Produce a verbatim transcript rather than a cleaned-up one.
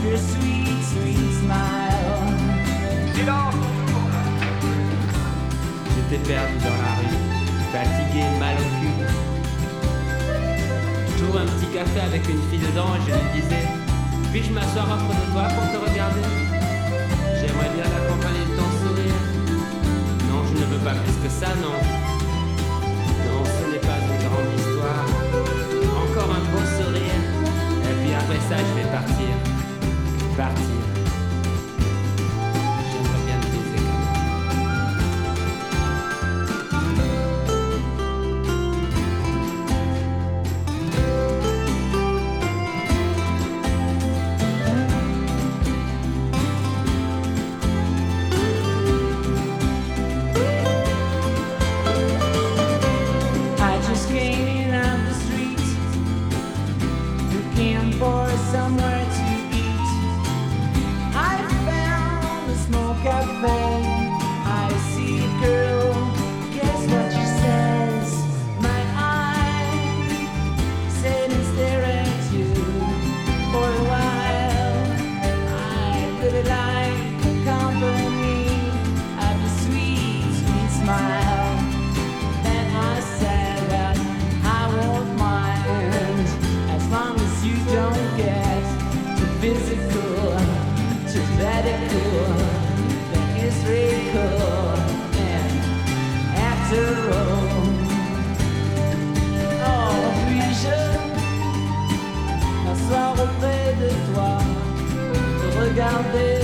your sweet, sweet smile. Silence! J'étais perdu dans la rue, fatigué, mal au cul. Je trouve un petit café avec une fille dedans et je lui disais: puis-je m'asseoir auprès de toi pour te regarder? J'aimerais bien l'accompagner de ton sourire. Non, je ne veux pas plus que ça, non. Non, ce n'est pas une grande histoire. Encore un beau sourire. Et puis après ça, je vais partir. Partir. J'aimerais bien te baiser quand même. I just came in off the street, looking for somewhere to eat. I found a small cafe. I see a girl, guess what she says? My eye said and stare at you for a while. I really like the company of your sweet, sweet smile. Then I said that I won't mind as long as you don't get too physical, too radical. That is really cool. And after all, oh, puis-je m'asseoir auprès de toi, te regarder